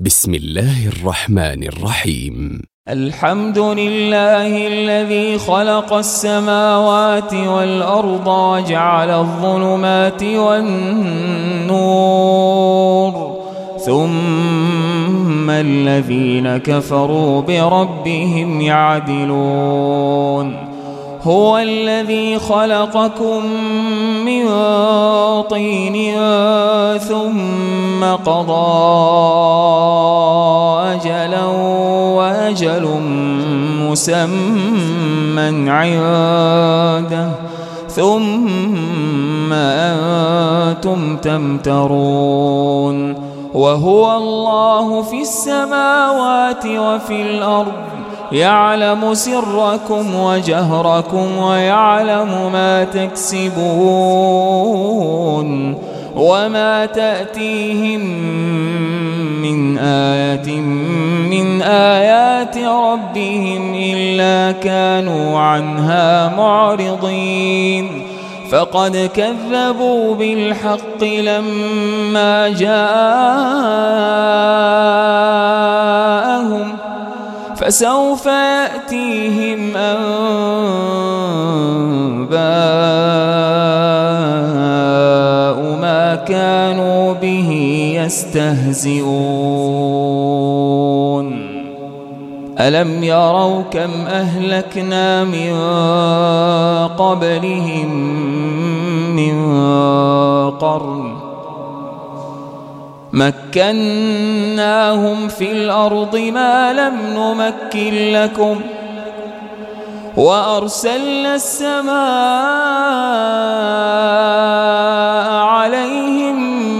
بسم الله الرحمن الرحيم. الحمد لله الذي خلق السماوات والأرض وجعل الظلمات والنور ثم الذين كفروا بربهم يعدلون. هو الذي خلقكم من طين ثم قضى أجلا وأجل مسمى عنده ثم أنتم تمترون. وهو الله في السماوات وفي الأرض يعلم سركم وجهركم ويعلم ما تكسبون. وما تأتيهم من آية من آيات ربهم إلا كانوا عنها معرضين. فقد كذبوا بالحق لما جاءهم فسوف يأتيهم أنباء ما كانوا به يستهزئون. ألم يروا كم أهلكنا من قبلهم من قرن مكناهم في الأرض ما لم نمكن لكم وأرسلنا السماء عليهم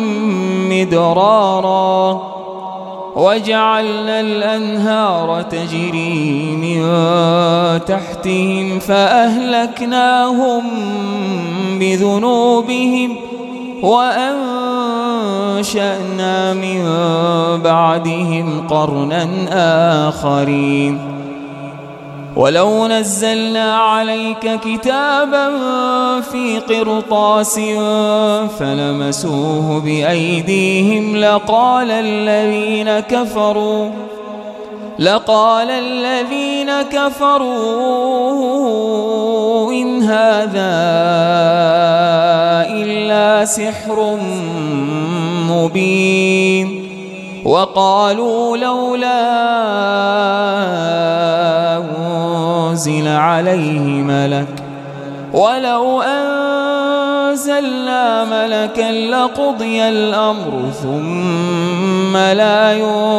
مدرارا وجعلنا الأنهار تجري من تحتهم فأهلكناهم بذنوبهم وأنشأنا من بعدهم قرنا آخرين. ولو نزلنا عليك كتابا في قرطاس فلمسوه بأيديهم لقال الذين كفروا إن هذا إلا سحر مبين. وقالوا لولا أنزل عليه ملك ولو أنزلنا ملكا لقضي الأمر ثم لا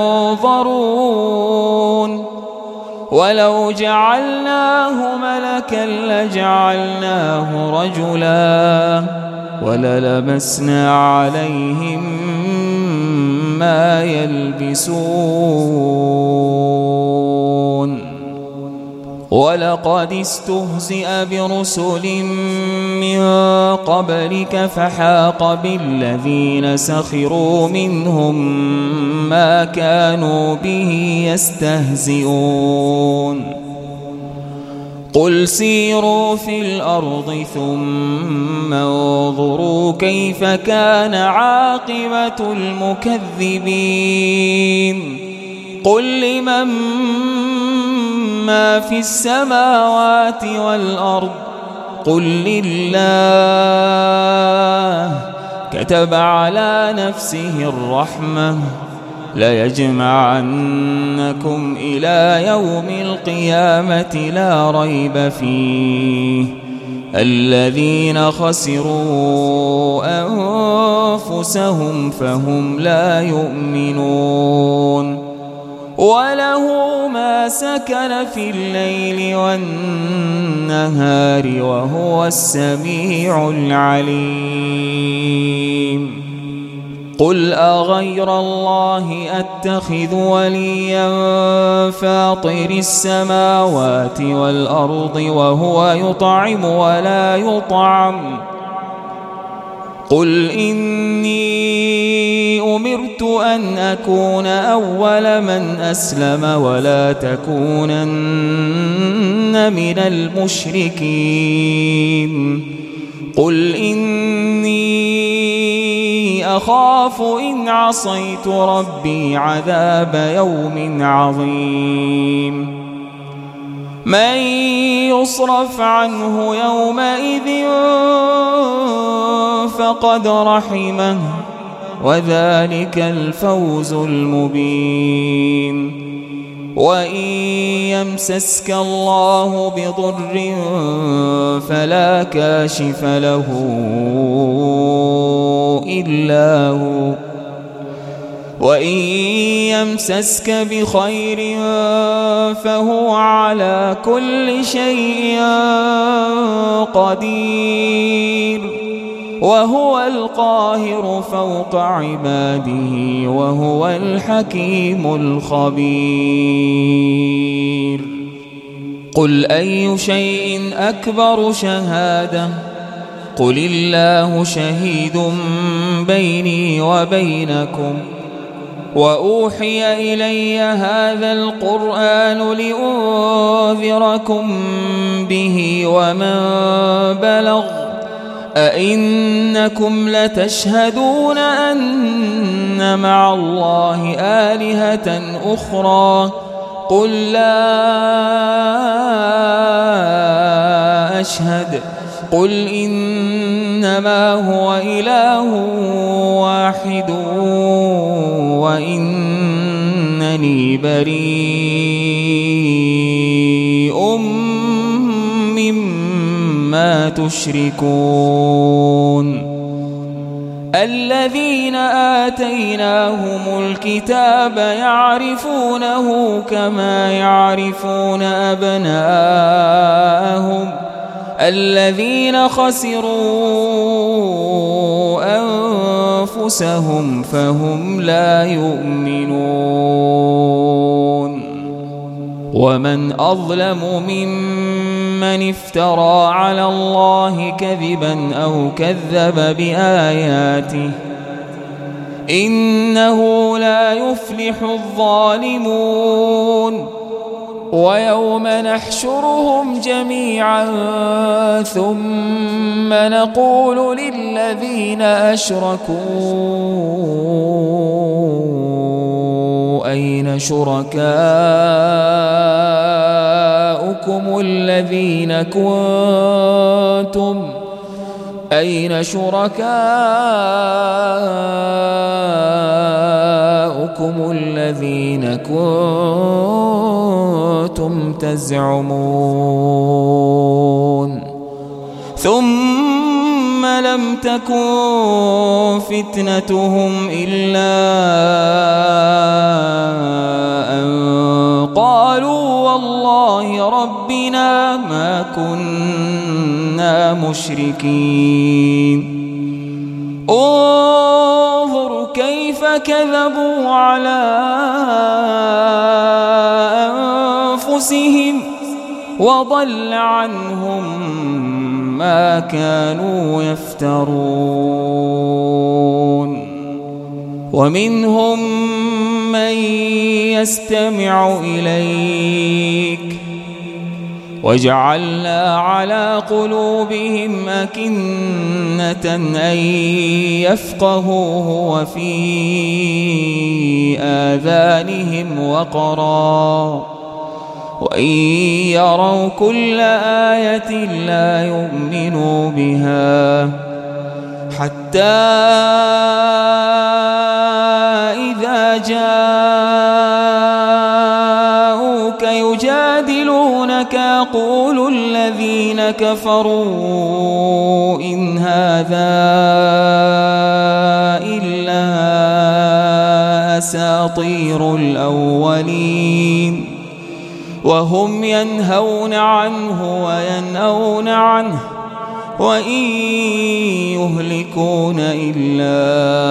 ينظرون. ولو جعلناه ملكا لجعلناه رجلا وللبسنا عليهم ما يلبسون. ولقد استهزئ برسل من قبلك فحاق بالذين سخروا منهم ما كانوا به يستهزئون. قل سيروا في الأرض ثم انظروا كيف كان عاقبة المكذبين. قل لمن ما في السماوات والأرض قل لله كتب على نفسه الرحمة ليجمعنكم إلى يوم القيامة لا ريب فيه. الذين خسروا أنفسهم فهم لا يؤمنون. وله ما سكن في الليل والنهار وهو السميع العليم. قل أغير الله أتخذ وليا فاطر السماوات والأرض وهو يطعم ولا يطعم. قل إني أمرت أن أكون أول من أسلم ولا تكونن من المشركين. قل إني أخاف إن عصيت ربي عذاب يوم عظيم من يصرف عنه يومئذ فقد رحمه وذلك الفوز المبين وإن يمسسك الله بضر فلا كاشف له إلا هو وإن يمسسك بخير فهو على كل شيء قدير وهو القاهر فوق عباده وهو الحكيم الخبير قل أي شيء أكبر شهادة قل الله شهيد بيني وبينكم وأوحي إلي هذا القرآن لأنذركم به ومن بلغ أئنكم لتشهدون أن مع الله آلهة أخرى قل لا أشهد قل إنما هو إله واحد وإنني بريء مما تشركون الذين آتيناهم الكتاب يعرفونه كما يعرفون أبناءهم الذين خسروا أنفسهم فهم لا يؤمنون ومن أظلم ممن افترى على الله كذبا أو كذب بآياته إنه لا يفلح الظالمون ويوم نحشرهم جميعا ثم نقول للذين أشركوا أين شركاؤكم الذين كنتم تزعمون ثم لم تكن فتنتهم إلا أن قالوا والله ربنا ما كنا مشركين انظر كيف كذبوا على أنفسهم وضل عنهم ما كانوا يفترون ومنهم من يستمع إليك وجعلنا على قلوبهم أكنة أن يفقهوه وفي آذانهم وقرا وإن يروا كل آية لا يؤمنوا بها حتى إذا جاءوك يجادلونك يقول الذين كفروا إن هذا إلا أساطير الأولين وهم ينهون عنه وينأون عنه وإن يهلكون إلا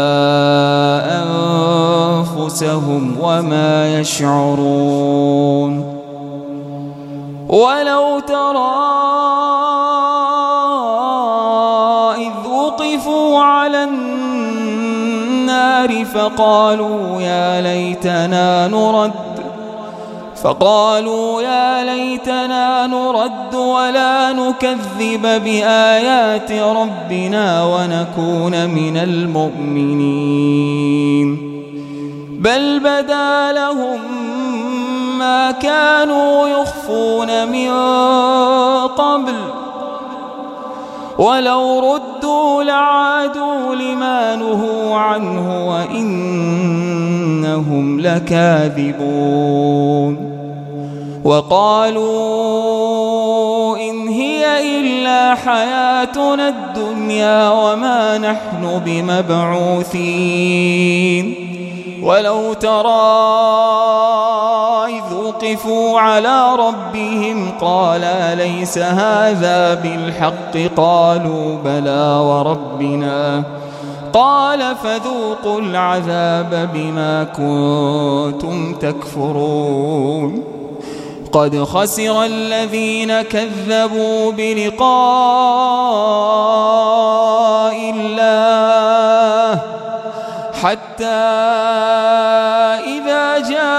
أنفسهم وما يشعرون ولو ترى إذ وقفوا على النار فقالوا يا ليتنا نرد فقالوا يا ليتنا نرد ولا نكذب بآيات ربنا ونكون من المؤمنين بل بدا لهم ما كانوا يخفون من قبل ولو ردوا لعادوا لما نهوا عنه وإنهم لكاذبون وقالوا إن هي إلا حياتنا الدنيا وما نحن بمبعوثين ولو ترى إذ وقفوا على ربهم قال أليس هذا بالحق قالوا بلى وربنا قال فذوقوا العذاب بما كنتم تكفرون قد خسر الذين كذبوا بلقاء الله حتى إذا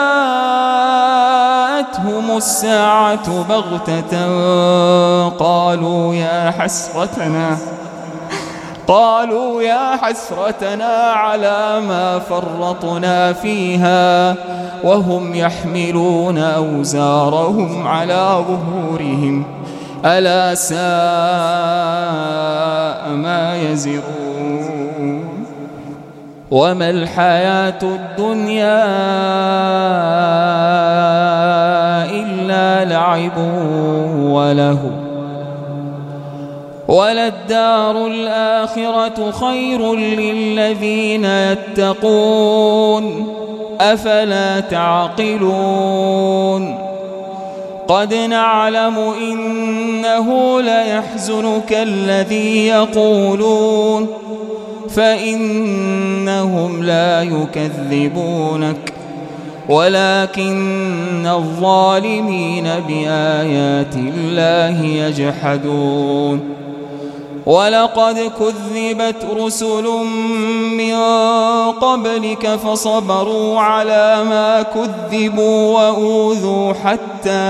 جاءتهم الساعة بغتة قالوا يا حسرتنا على ما فرطنا فيها وهم يحملون أوزارهم على ظهورهم ألا ساء ما يزرون وما الحياة الدنيا إلا لعب وله وللدار الآخرة خير للذين يتقون أفلا تعقلون قد نعلم إنه ليحزنك الذي يقولون فإنهم لا يكذبونك ولكن الظالمين بآيات الله يجحدون ولقد كذبت رسل من قبلك فصبروا على ما كذبوا وأوذوا حتى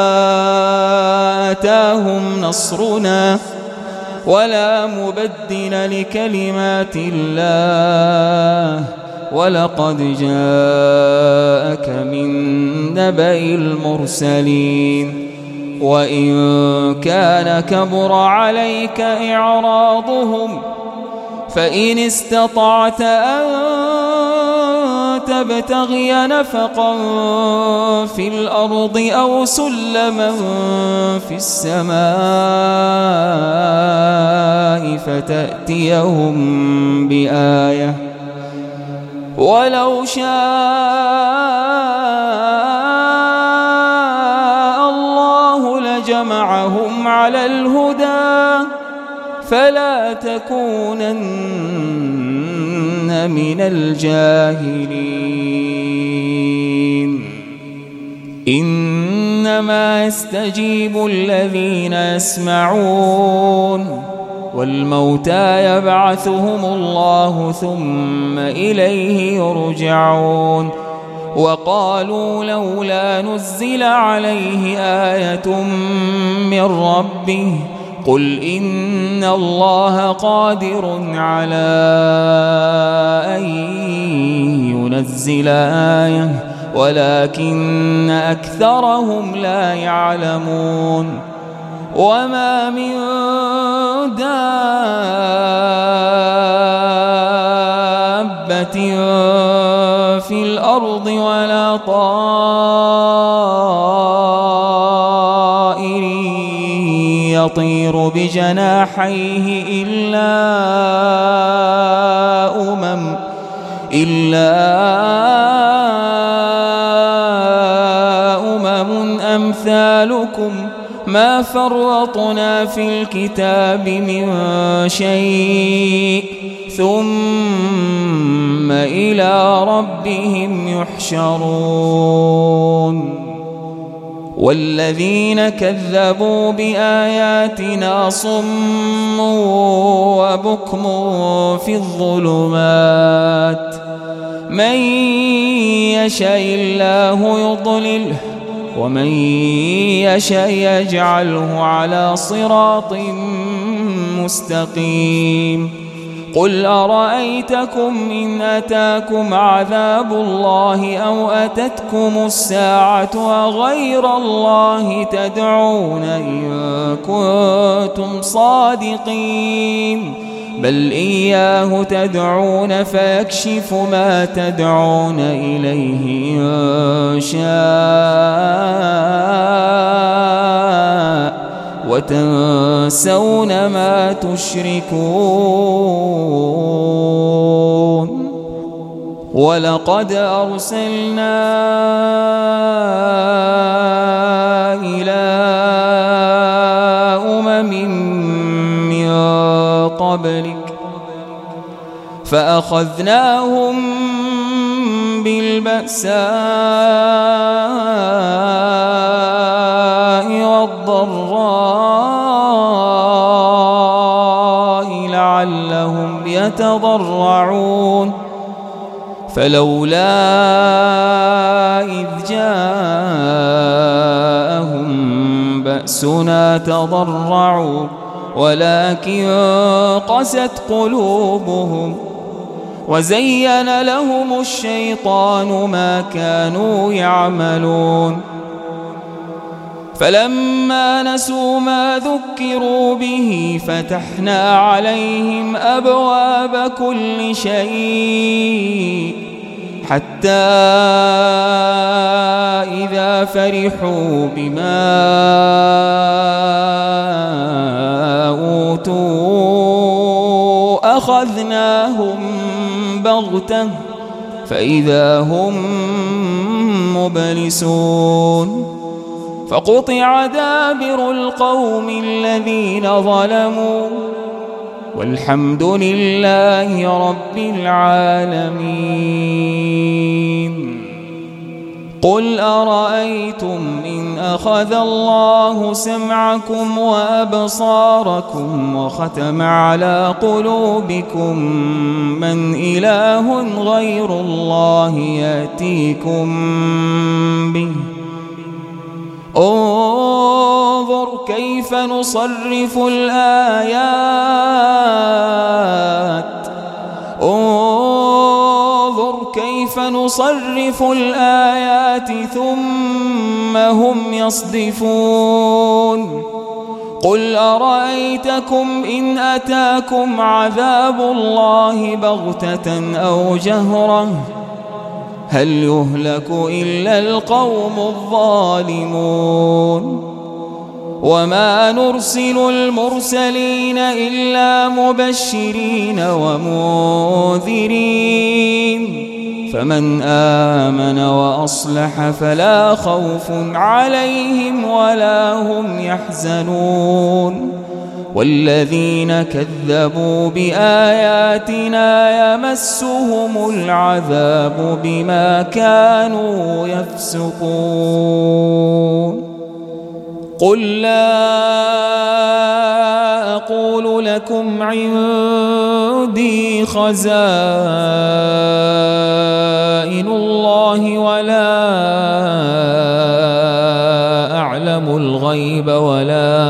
أتاهم نصرنا ولا مبدل لكلمات الله ولقد جاءك من نبأ المرسلين وإن كان كبر عليك إعراضهم فإن استطعت أن تبتغي نفقا في الأرض أو سلما في السماء فتأتيهم بآية ولو شاء الله لجمعهم على الهدى فلا تكونن من الجاهلين إنما يستجيب الذين يسمعون والموتى يبعثهم الله ثم إليه يرجعون وقالوا لولا نزل عليه آية من ربه قل إن الله قادر على أن ينزل آية ولكن أكثرهم لا يعلمون وما من دابة في الأرض ولا طائر يطير بجناحيه إلا أمم أمثالكم ما فرطنا في الكتاب من شيء ثم إلى ربهم يحشرون والذين كذبوا بآياتنا صم وبكم في الظلمات من يشاء الله يضلله ومن يشأ يجعله على صراط مستقيم قل أرأيتكم إن أتاكم عذاب الله أو أتتكم الساعة أغير الله تدعون إن كنتم صادقين بل إياه تدعون فيكشف ما تدعون إليه إن شاء وتنسون ما تشركون ولقد أرسلنا إلى من قبلك فأخذناهم بالبأساء والضراء لعلهم يتضرعون فلولا إذ جاءهم بأسنا تضرعوا ولكن قست قلوبهم وزين لهم الشيطان ما كانوا يعملون فلما نسوا ما ذكروا به فتحنا عليهم أبواب كل شيء حتى إذا فرحوا بما أوتوا أخذناهم بغتة فإذا هم مبلسون فقطع دابر القوم الذين ظلموا والحمد لله رب العالمين قل أرأيتم إن أخذ الله سمعكم وأبصاركم وختم على قلوبكم من إله غير الله يأتيكم به انظر كيف نصرف الآيات ثم هم يصدفون قل أرأيتكم إن أتاكم عذاب الله بغتة أو جهرة هل يهلك إلا القوم الظالمون وما نرسل المرسلين إلا مبشرين ومنذرين فمن آمن وأصلح فلا خوف عليهم ولا هم يحزنون والذين كذبوا بآياتنا يمسهم العذاب بما كانوا يفسقون قل لا أقول لكم عندي خزائن الله ولا أعلم الغيب ولا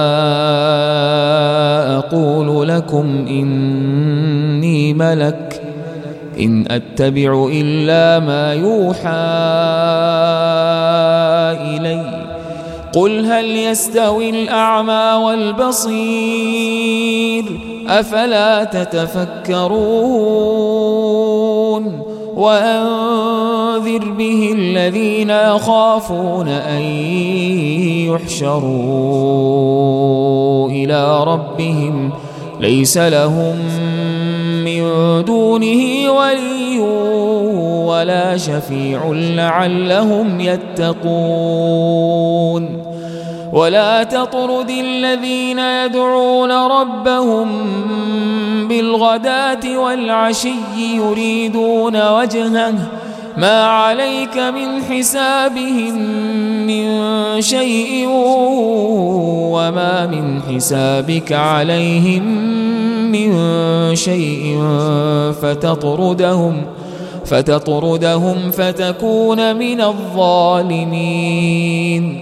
أقول لكم إني ملك إن أتبع إلا ما يوحى إلي قل هل يستوي الأعمى والبصير أفلا تتفكرون وأنذر به الذين يخافون أن يحشروا إلى ربهم ليس لهم من دونه ولي ولا شفيع لعلهم يتقون ولا تطرد الذين يدعون ربهم بالغداة والعشي يريدون وجهه ما عليك من حسابهم من شيء وما من حسابك عليهم من شيء فتطردهم فتكون من الظالمين.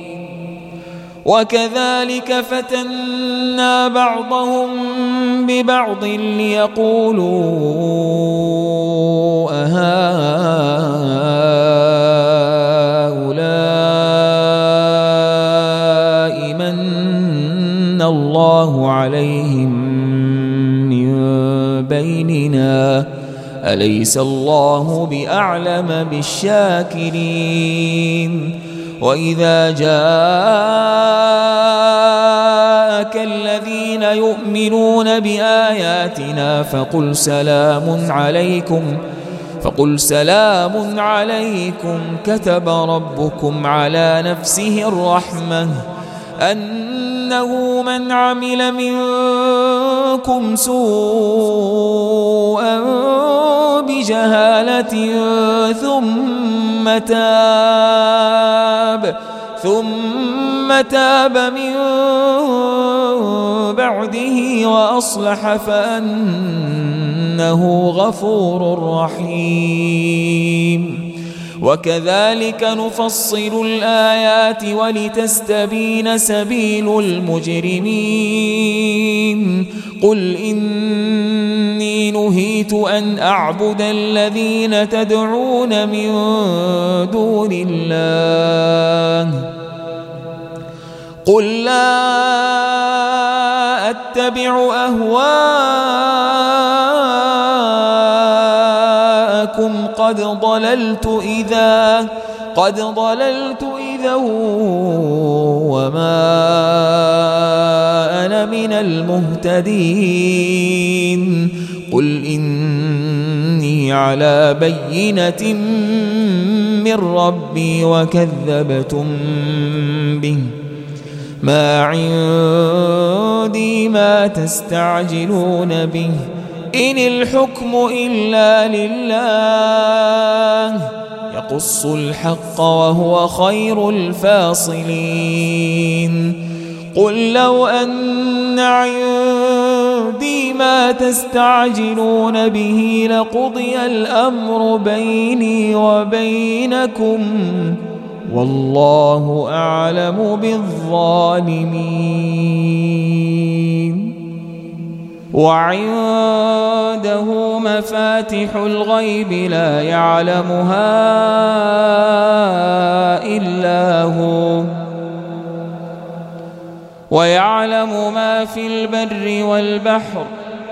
وكذلك فتنا بعضهم ببعض ليقولوا أهؤلاء من الله عليهم من بيننا أليس الله بأعلم بالشاكرين. وإذا جاءك الذين يؤمنون بآياتنا فقل سلام عليكم كتب ربكم على نفسه الرحمة أنه من عمل منكم سوءا بجهالة ثم تاب من بعده وأصلح فأنه غفور رحيم. وكذلك نفصل الآيات ولتستبين سبيل المجرمين. قل إني نهيت أن أعبد الذين تدعون من دون الله قل لا أتبع أهواءكم قد ضللت إذا وما أنا من المهتدين. قل إني على بينة من ربي وكذبتم به ما عندي ما تستعجلون به إن الحكم إلا لله يقص الحق وهو خير الفاصلين. قل لو أن عندي ما تستعجلون به لقضي الأمر بيني وبينكم والله أعلم بالظالمين. وعنده مفاتح الغيب لا يعلمها إلا هو ويعلم ما في البر والبحر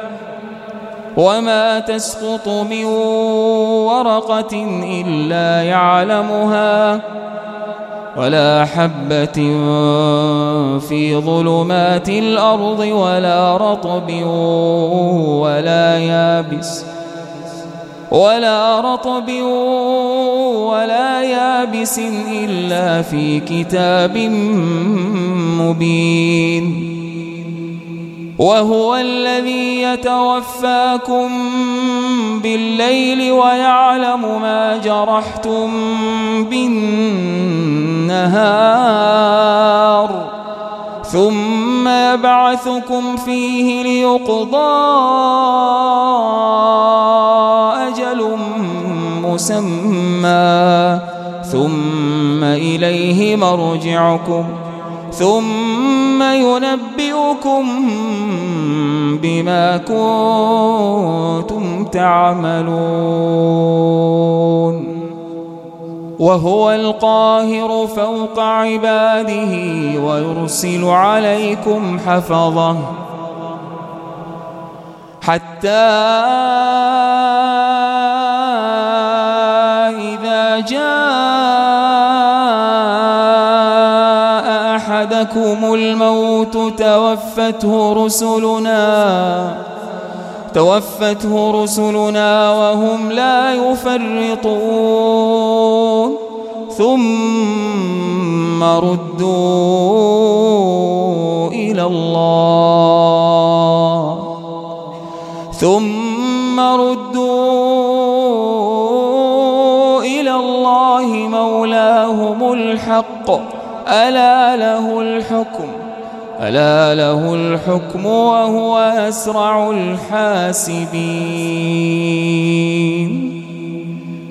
وما تسقط من ورقة إلا يعلمها ولا حبة في ظلمات الأرض ولا رطب ولا يابس إلا في كتاب مبين. وهو الذي يتوفاكم بالليل ويعلم ما جرحتم بالنهار ثم يبعثكم فيه ليقضى أجل مسمى ثم إليه مرجعكم ثم ينبئكم بما كنتم تعملون. وهو القاهر فوق عباده ويرسل عليكم حفظه حتى إذا جاء أحدكم الموت توفته رسلنا وهم لا يفرطون ثم ردوا إلى الله مولاهم الحق ألا له الحكم وهو أسرع الحاسبين.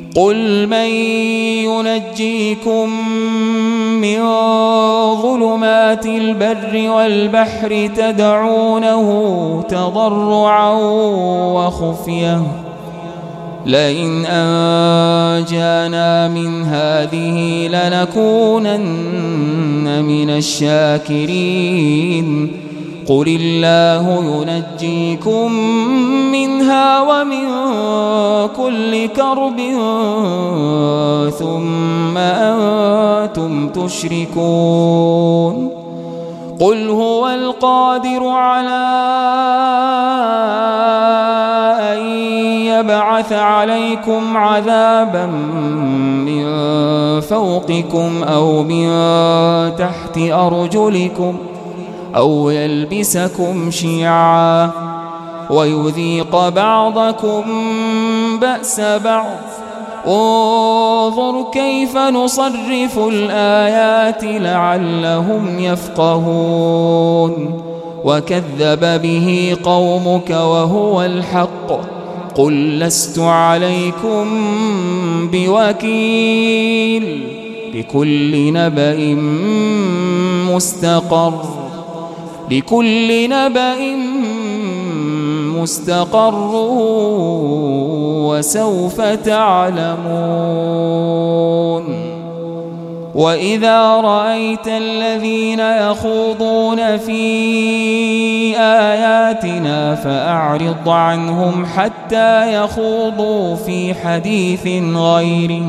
قل من ينجيكم من ظلمات البر والبحر تدعونه تضرعا وخفية لئن أنجانا من هذه لنكونن من الشاكرين قل الله ينجيكم منها ومن كل كرب ثم أنتم تشركون قل هو القادر على أن يبعث عليكم عذابا من فوقكم أو من تحت أرجلكم أو يلبسكم شيعا ويذيق بعضكم بأس بعض انظر كيف نصرف الآيات لعلهم يفقهون وكذب به قومك وهو الحق قل لست عليكم بوكيل لكل نبأ مستقر وسوف تعلمون وإذا رأيت الذين يخوضون في آياتنا فأعرض عنهم حتى يخوضوا في حديث غيره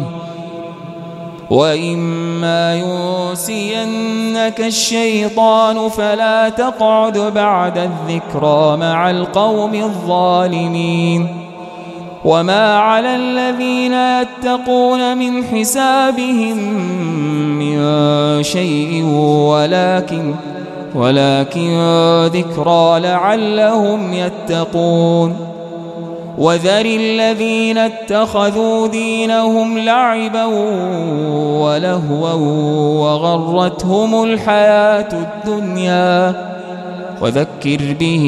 وإما ينسينك الشيطان فلا تقعد بعد الذكرى مع القوم الظالمين وما على الذين يتقون من حسابهم من شيء ولكن ذكرى لعلهم يتقون وذر الذين اتخذوا دينهم لعبا ولهوا وغرتهم الحياة الدنيا وذكر به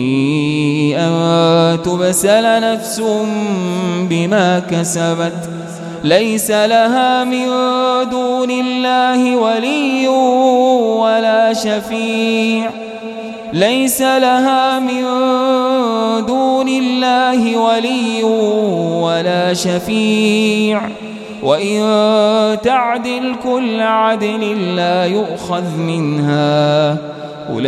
أن تبسل نفس بما كسبت ليس لها من دون الله ولي ولا شفيع وإن تعدل كل عدل لا يؤخذ منها أولئك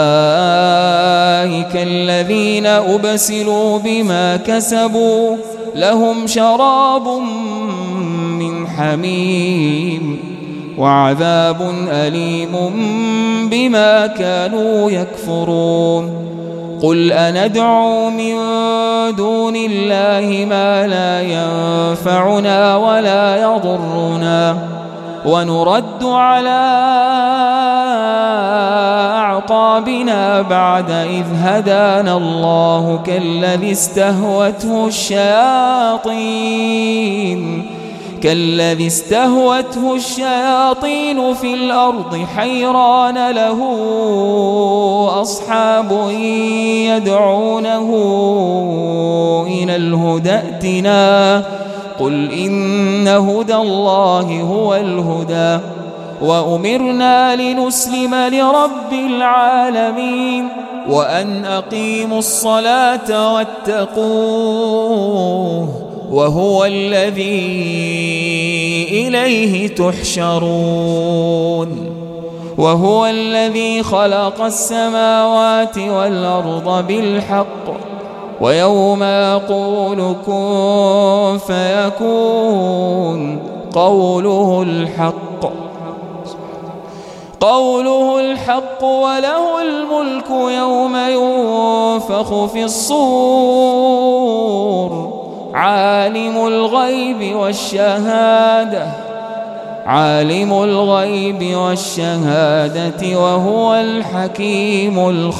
الذين أبسلوا بما كسبوا لهم شراب من حميم وعذاب أليم بما كانوا يكفرون قل أندعو من دون الله ما لا ينفعنا ولا يضرنا ونرد على أعقابنا بعد إذ هدانا الله كالذي استهوته الشياطين في الأرض حيران له أصحاب يدعونه إلى الهدى ائتنا قل إن هدى الله هو الهدى وأمرنا لنسلم لرب العالمين وأن أقيموا الصلاة واتقوه وهو الذي إليه تحشرون وهو الذي خلق السماوات والأرض بالحق ويوم يقول كن فيكون قوله الحق وله الملك يوم ينفخ في الصور عالم الغيب والشهادة وهو الحكيم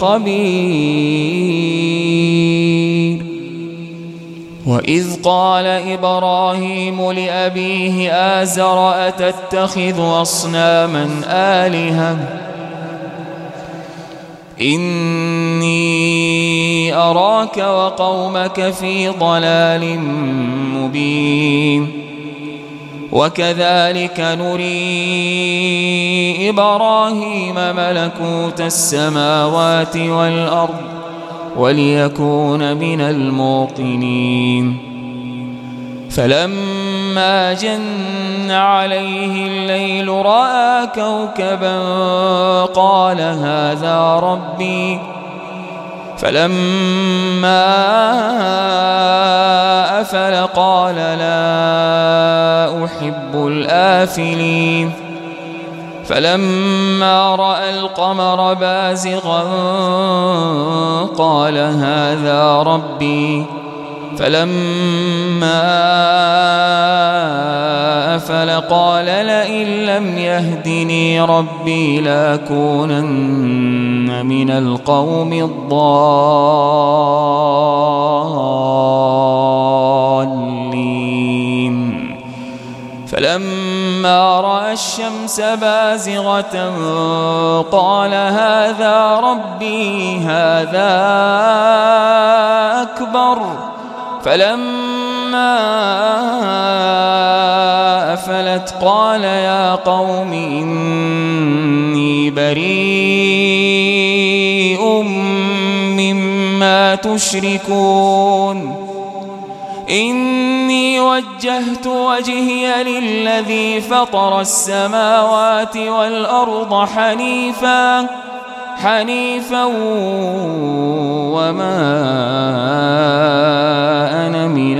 الخبير وإذ قال إبراهيم لأبيه آزر أتتخذ أصناما آلهة إني أراك وقومك في ضلال مبين وكذلك نري إبراهيم ملكوت السماوات والأرض وليكون من الموقنين. فلما جن عليه الليل رأى كوكبا قال هذا ربي. فلما أفل قال لا أحب الآفلين. فلما رأى القمر بازغا قال هذا ربي. فلما أفل قال لئن لم يهدني ربي لأكونن من القوم الضالين. فلما رأى الشمس بازغة قال هذا ربي هذا أكبر. فلما أفلت قال يا قوم إني بريء مما تشركون. إني وجهت وجهي للذي فطر السماوات والأرض حنيفا وما أنا من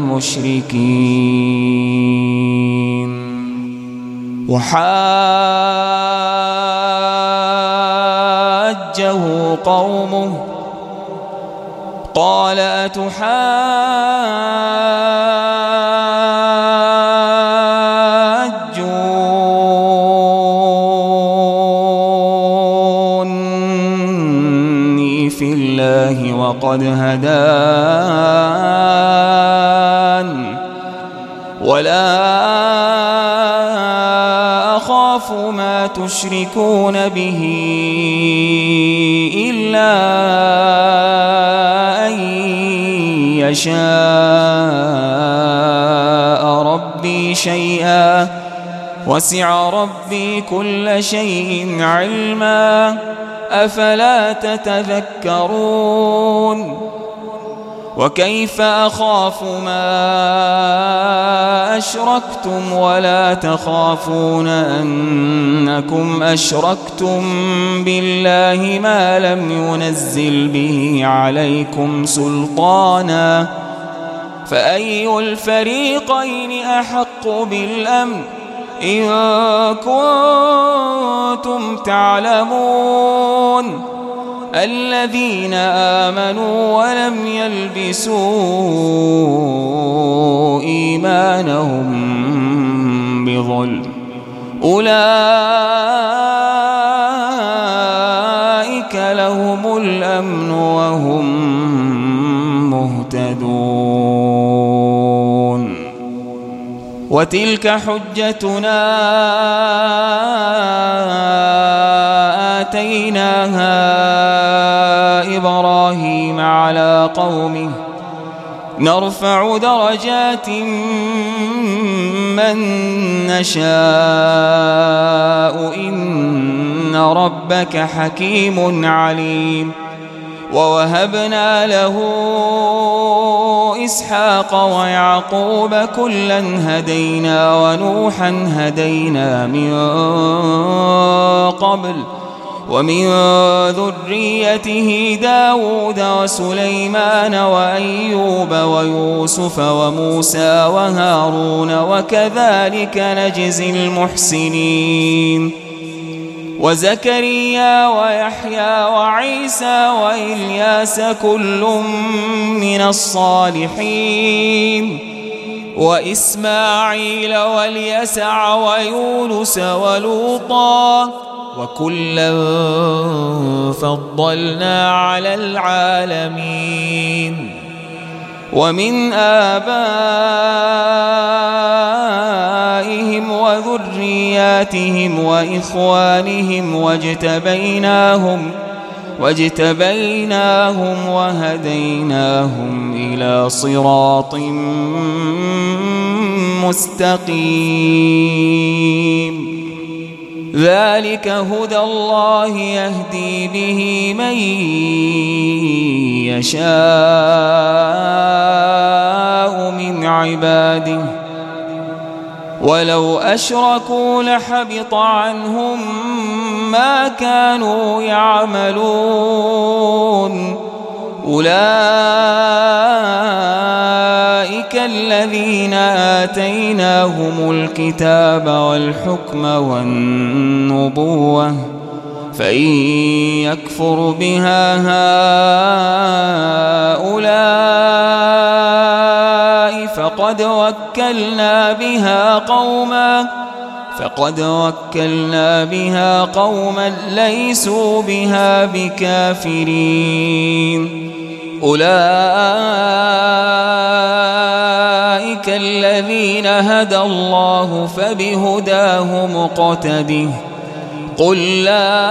المشركين. وحاجه قومه قال أتحاجوني في الله وقد هدان ولا أخاف ما تشركون به إلا أن يشاء ربي شيئا وسع ربي كل شيء علما أفلا تتذكرون. وكيف أخاف ما أشركتم ولا تخافون أنكم أشركتم بالله ما لم ينزل به عليكم سلطانا فأي الفريقين أحق بالأمن إن كنتم تعلمون. الذين آمنوا ولم يلبسوا إيمانهم بظلم أولئك لهم الأمن وهم مهتدون. وتلك حجتنا آتيناها إبراهيم على قومه نرفع درجات من نشاء إن ربك حكيم عليم. ووهبنا له إسحاق ويعقوب كلا هدينا ونوحا هدينا من قبل ومن ذريته داود وسليمان وأيوب ويوسف وموسى وهارون وكذلك نجزي المحسنين. وزكريا ويحيى وعيسى وإلياس كل من الصالحين وإسماعيل واليسع ويونس ولوطا وكلا فضلنا على العالمين. ومن آبائهم وذرياتهم وإخوانهم واجتبيناهم وهديناهم إلى صراط مستقيم ذلك هدى الله يهدي به من يشاء من عباده ولو أشركوا لحبط عنهم ما كانوا يعملون أولئك الذين آتيناهم الكتاب والحكم والنبوة فإن يكفر بها هؤلاء فقد وكلنا بها قوما ليسوا بها بكافرين أولئك الذين هدى الله فبهداه مقتده قل لا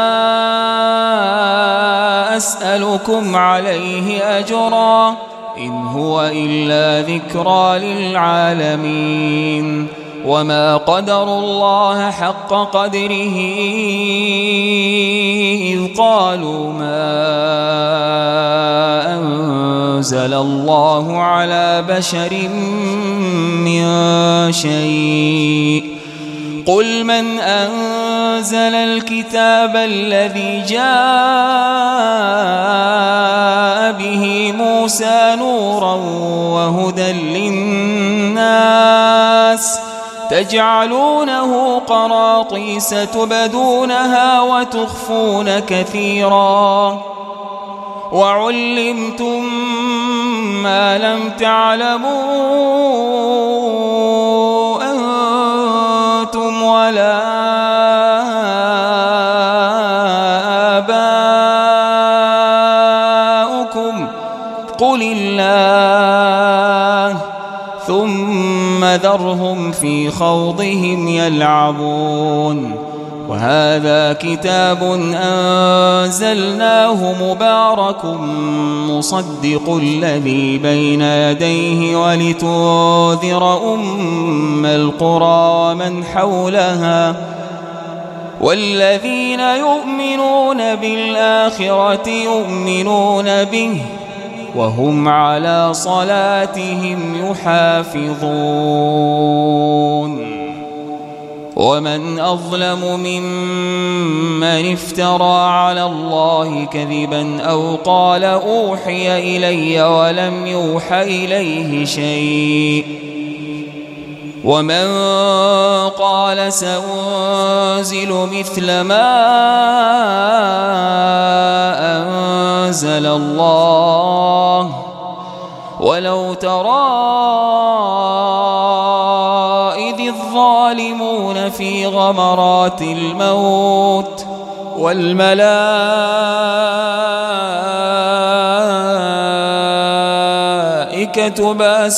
أسألكم عليه أجرا إن هو إلا ذكرى للعالمين وما قدروا الله حق قدره إذ قالوا ما أنزل الله على بشر من شيء قل من أنزل الكتاب الذي جاء به موسى نورا وهدى للناس تجعلونه قراطيس تبدونها وتخفون كثيرا وعلمتم ما لم تعلموا أنتم ولا آباؤكم قل الله ثم ذرهم في خوضهم يلعبون وهذا كتاب أنزلناه مبارك مصدق الذي بين يديه ولتنذر أم القرى ومن حولها والذين يؤمنون بالآخرة يؤمنون به وهم على صلاتهم يحافظون ومن أظلم ممن افترى على الله كذبا أو قال أوحي إلي ولم يوح إليه شيء ومن قال سأنزل مثل ما أنزل الله ولو ترى إذ الظالمون في غمرات الموت والملائكة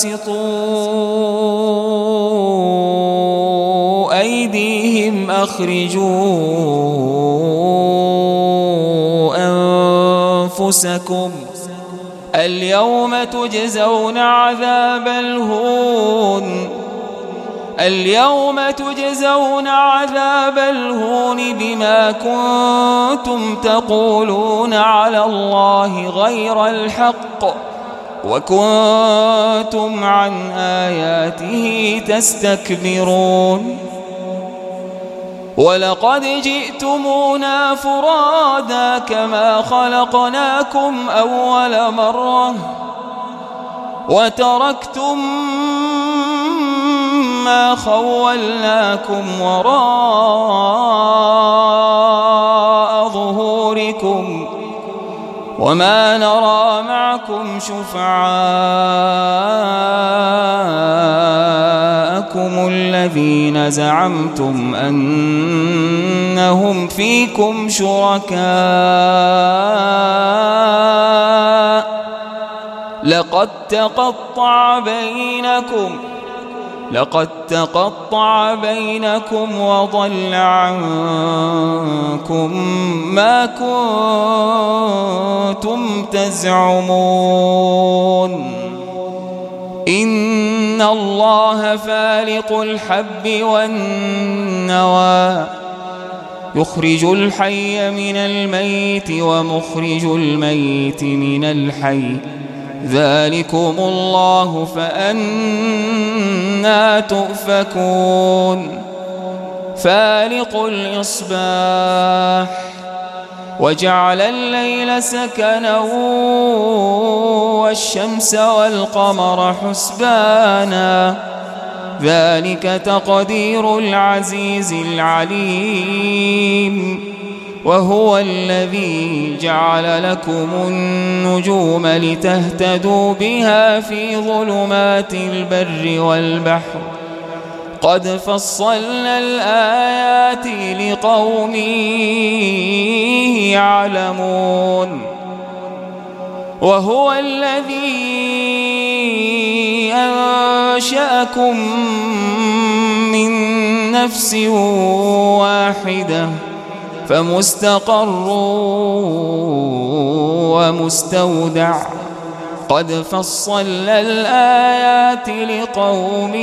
باسطوا أيديهم أخرجوا أنفسكم اليوم تجزون عذاب الهون بما كنتم تقولون على الله غير الحق وكنتم عن آياته تستكبرون ولقد جئتمونا فرادا كما خلقناكم أول مرة وتركتم ما خولناكم وراء ظهوركم وما نرى معكم شفعاءكم الذين زعمتم أنهم فيكم شركاء لقد تقطع بينكم وضل عنكم ما كنتم تزعمون إن الله فالق الحب والنوى يخرج الحي من الميت ومخرج الميت من الحي ذلكم الله فأنى تؤفكون فالق الإصباح وجعل الليل سكنا والشمس والقمر حسبانا ذلك تقدير العزيز العليم وهو الذي جعل لكم النجوم لتهتدوا بها في ظلمات البر والبحر قد فصلنا الآيات لقوم يعلمون وهو الذي أنشأكم من نفس واحدة فمستقر ومستودع قد فصلنا الآيات لقوم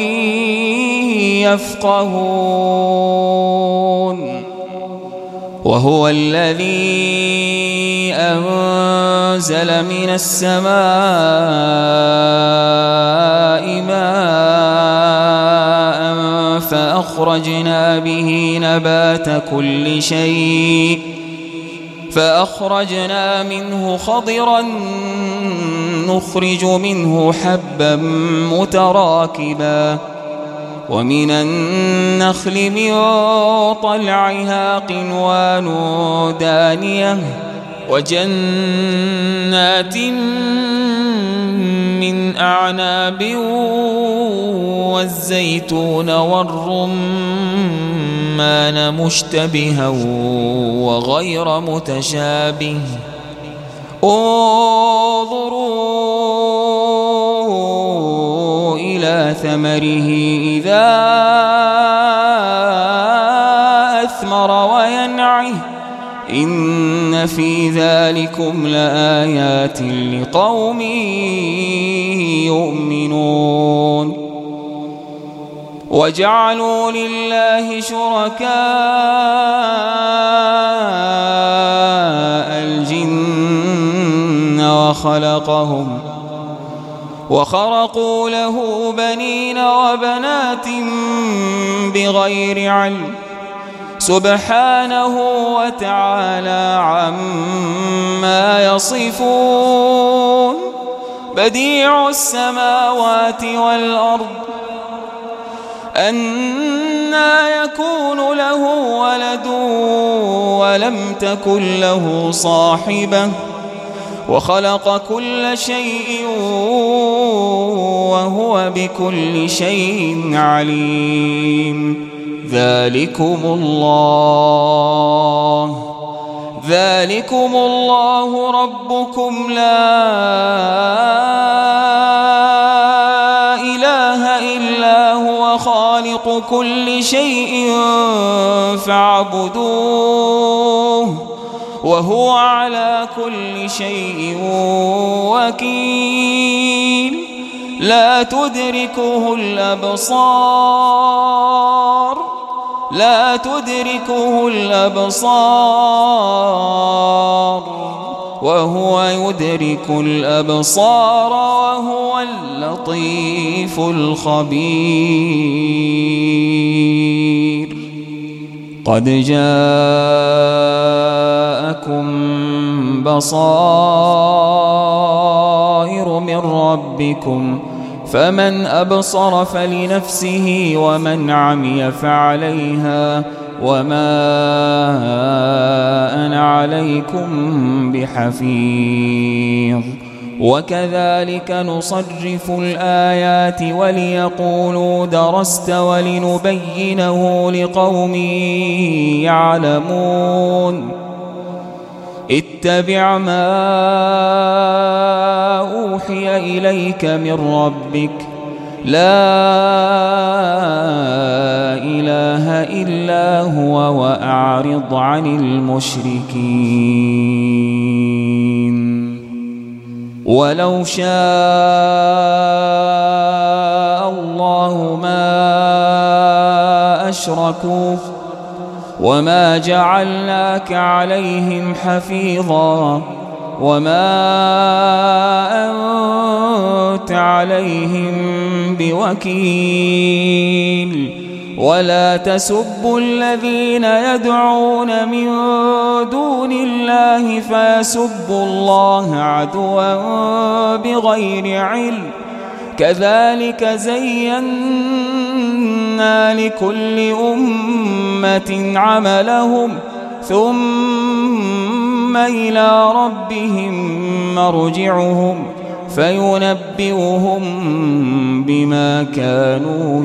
يفقهون وهو الذي أنزل من السماء ماء فأخرجنا به نبات كل شيء فأخرجنا منه خضرا نخرج منه حبا متراكبا ومن النخل من طلعها قنوان دانية وجنات من أعناب والزيتون والرمان مشتبها وغير متشابه انظروا إلى ثمره إذا أثمر وينعه إن في ذلكم لآيات لقوم يؤمنون وجعلوا لله شركاء الجن وخرقوا له بنين وبنات بغير علم سبحانه وتعالى عما يصفون بديع السماوات والأرض أنى يكون له ولد ولم تكن له صاحبة وخلق كل شيء وهو بكل شيء عليم ذلكم الله ربكم لا إله إلا هو خالق كل شيء فاعبدوه وهو على كل شيء وكيل لا تدركه الأبصار وهو يدرك الأبصار وهو اللطيف الخبير قد جاءكم بصائر من ربكم فمن أبصر فلنفسه ومن عمي فعليها وما أنا عليكم بحفيظ وكذلك نصرف الآيات وليقولوا درست ولنبينه لقوم يعلمون اتبع ما أوحي إليك من ربك لا إله إلا هو وأعرض عن المشركين ولو شاء الله الله ما أشركوا وما جعلناك عليهم حفيظا وما أنت عليهم بوكيل ولا تسبوا الذين يدعون من دون الله فيسبوا الله عدوا بغير علم كذلك زينا لكل أمة عملهم ثم إلى ربهم مرجعهم فينبئهم بما كانوا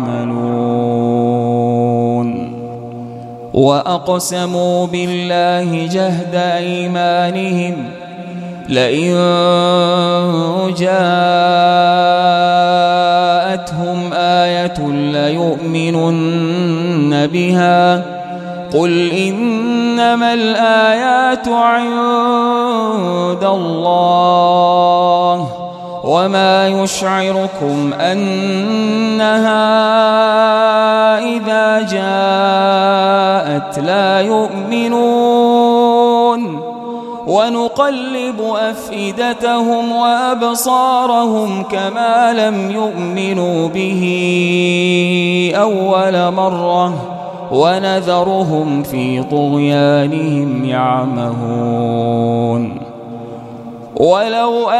يعملون وأقسموا بالله جهد أيمانهم لئن جاءتهم آية ليؤمنن بها قل إنما الآيات عند الله وما يشعركم أنها إذا جاءت لا يؤمنون ونقلب أفئدتهم وأبصارهم كما لم يؤمنوا به أول مرة ونذرهم في طغيانهم يعمهون ولو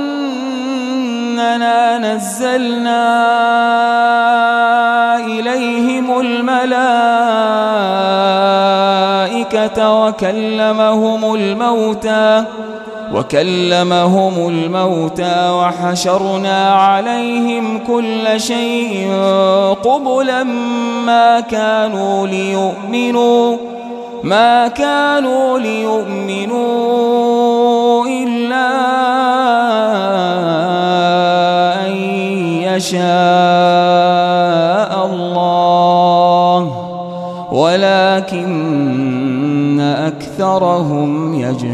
أننا نزلنا إليهم الملائكة وكلمهم الموتى وحشرنا عليهم كل شيء قبلا ما كانوا ليؤمنوا إلا أن يشاء الله ولكن أكثرهم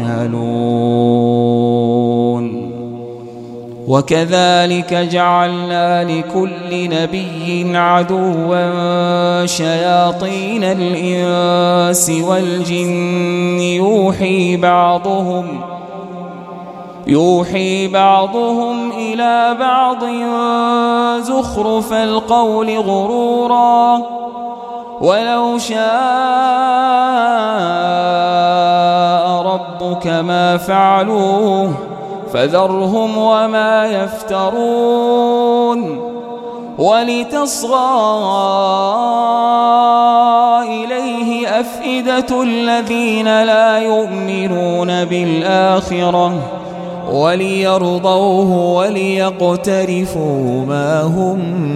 يجهلون وكذلك جعلنا لكل نبي عدوا شياطين الإنس والجن يوحي بعضهم إلى بعض زخرف القول غرورا ولو شاء ربك ما فعلوه فذرهم وما يفترون ولتصغى إليه أفئدة الذين لا يؤمنون بالآخرة وليرضوه وليقترفوا ما هم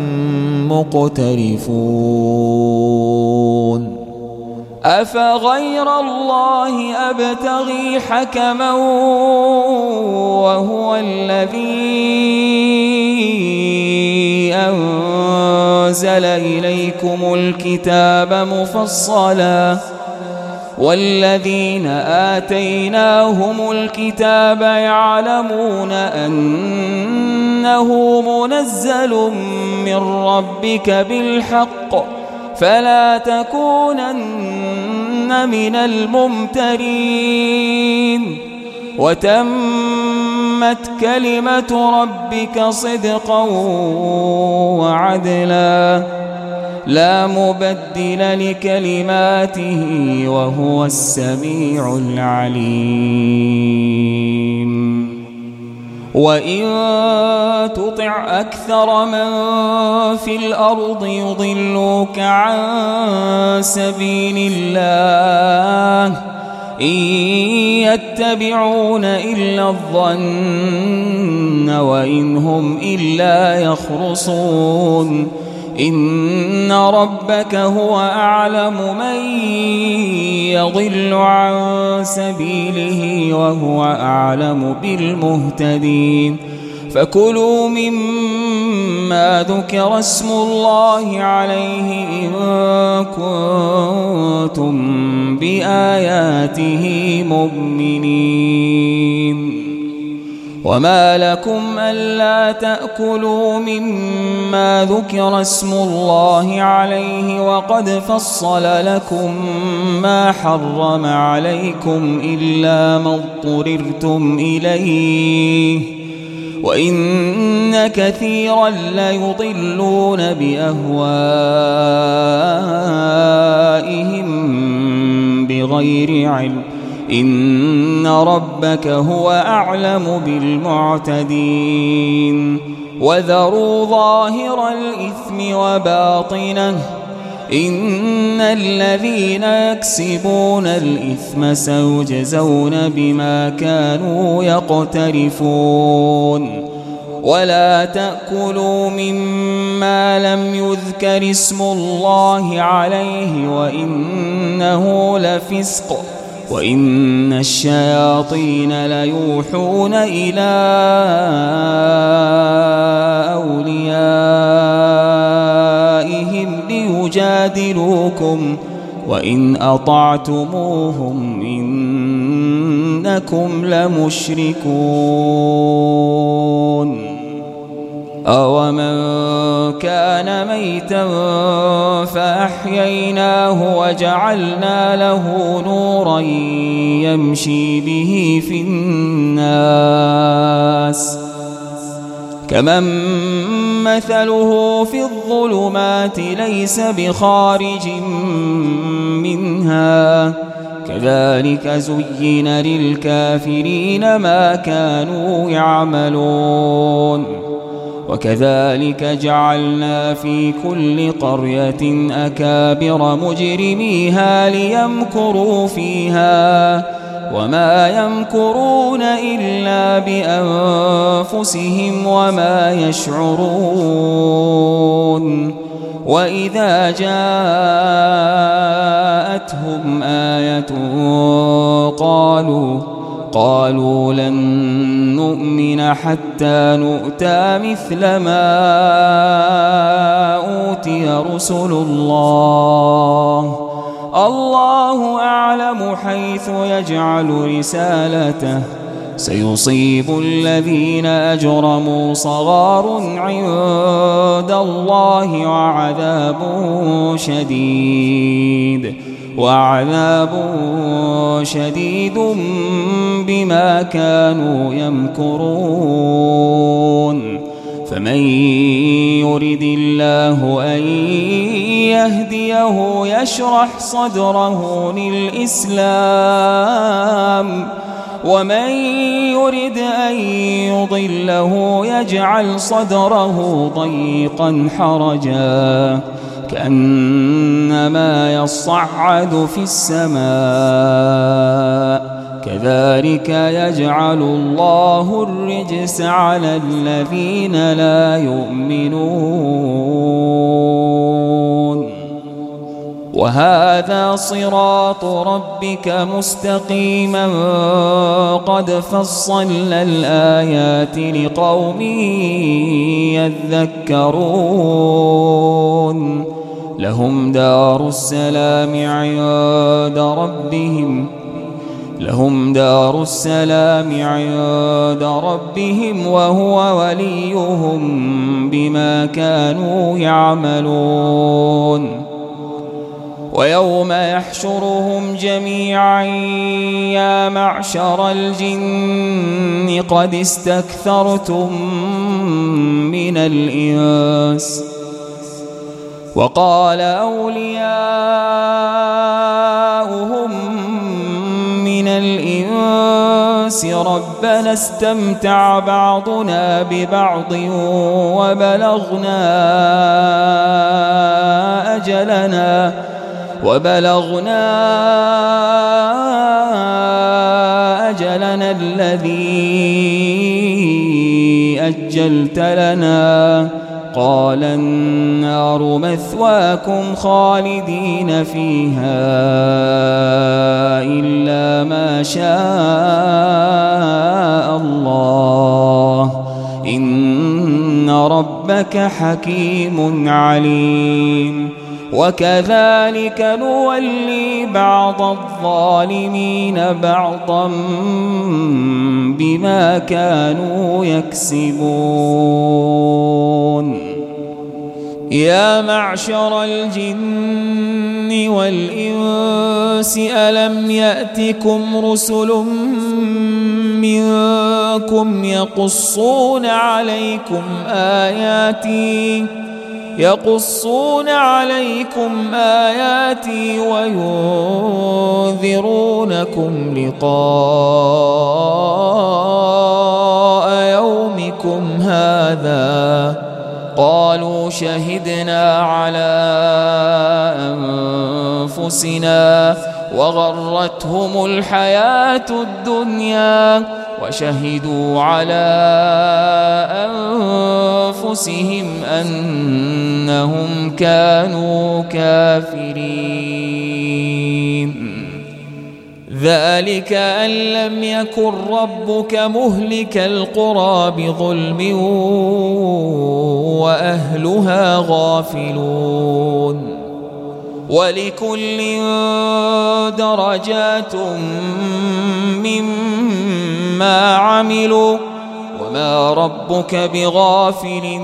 مقترفون أفغير الله أبتغي حكما وهو الذي أنزل إليكم الكتاب مفصلا والذين آتيناهم الكتاب يعلمون أنه منزل من ربك بالحق فلا تكونن من الممترين وتمت كلمة ربك صدقا وعدلا لا مبدل لكلماته وهو السميع العليم وإن تطع أكثر من في الأرض يضلوك عن سبيل الله إن يتبعون إلا الظن وإن هم إلا يخرصون إن ربك هو أعلم من يضل عن سبيله وهو أعلم بالمهتدين فكلوا مما ذكر اسم الله عليه إن كنتم بآياته مؤمنين وما لكم ألا تأكلوا مما ذكر اسم الله عليه وقد فصل لكم ما حرم عليكم إلا ما اضطررتم إليه وإن كثيرا ليضلون بأهوائهم بغير علم إن ربك هو أعلم بالمعتدين وذروا ظاهر الإثم وباطنه إن الذين يكسبون الإثم سيجزون بما كانوا يقترفون ولا تأكلوا مما لم يذكر اسم الله عليه وإنه لفسق وإن الشياطين ليوحون إلى أوليائهم ليجادلوكم وإن أطعتموهم إنكم لمشركون أومن كان ميتا فأحييناه وجعلنا له نورا يمشي به في الناس كمن مثله في الظلمات ليس بخارج منها كذلك زين للكافرين ما كانوا يعملون وكذلك جعلنا في كل قرية أكابر مجرميها ليمكروا فيها وما يمكرون إلا بأنفسهم وما يشعرون وإذا جاءتهم آية قالوا لن نؤمن حتى نؤتى مثل ما أوتي رسل الله الله أعلم حيث يجعل رسالته سيصيب الذين أجرموا صغار عند الله وعذاب شديد بما كانوا يمكرون فمن يرد الله أن يهديه يشرح صدره للإسلام ومن يرد أن يضله يجعل صدره ضيقا حرجا كأنما يصعد في السماء كذلك يجعل الله الرجس على الذين لا يؤمنون وهذا صراط ربك مستقيما قد فصلنا الآيات لقوم يذكرون لهم دار السلام عند ربهم وهو وليهم بما كانوا يعملون ويوم يحشرهم جميعا يا معشر الجن قد استكثرتم من الإنس وقال أولياؤهم من الإنس ربنا استمتع بعضنا ببعض وبلغنا أجلنا الذي أجلت لنا قال النار مثواكم خالدين فيها إلا ما شاء الله إن ربك حكيم عليم وكذلك نولي بعض الظالمين بعضا بما كانوا يكسبون. يا معشر الجن والإنس ألم يأتكم رسل منكم يقصون عليكم آياتي وينذرونكم لقاء يومكم هذا؟ قالوا شهدنا على أنفسنا وغرتهم الحياة الدنيا وشهدوا على أنفسهم أنهم كانوا كافرين. ذلك أن لم يكن ربك مهلك القرى بظلم وأهلها غافلون. ولكل درجات مما عملوا وما ربك بغافل